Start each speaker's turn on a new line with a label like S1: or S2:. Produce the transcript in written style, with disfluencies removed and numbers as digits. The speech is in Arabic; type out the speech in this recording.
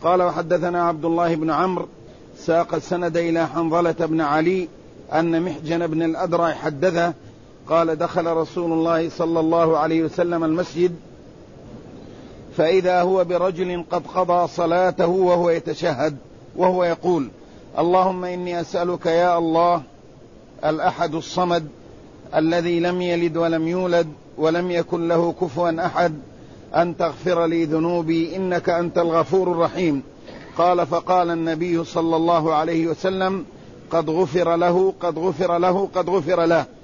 S1: قال وحدثنا عبد الله بن عمرو ساق السند إلى حنظلة بن علي أن محجن بن الأدرع حدثه قال دخل رسول الله صلى الله عليه وسلم المسجد فإذا هو برجل قد قضى صلاته وهو يتشهد وهو يقول اللهم إني أسألك يا الله الأحد الصمد الذي لم يلد ولم يولد ولم يكن له كفوا أحد أن تغفر لي ذنوبي إنك أنت الغفور الرحيم. قال فقال النبي صلى الله عليه وسلم قد غفر له قد غفر له قد غفر له.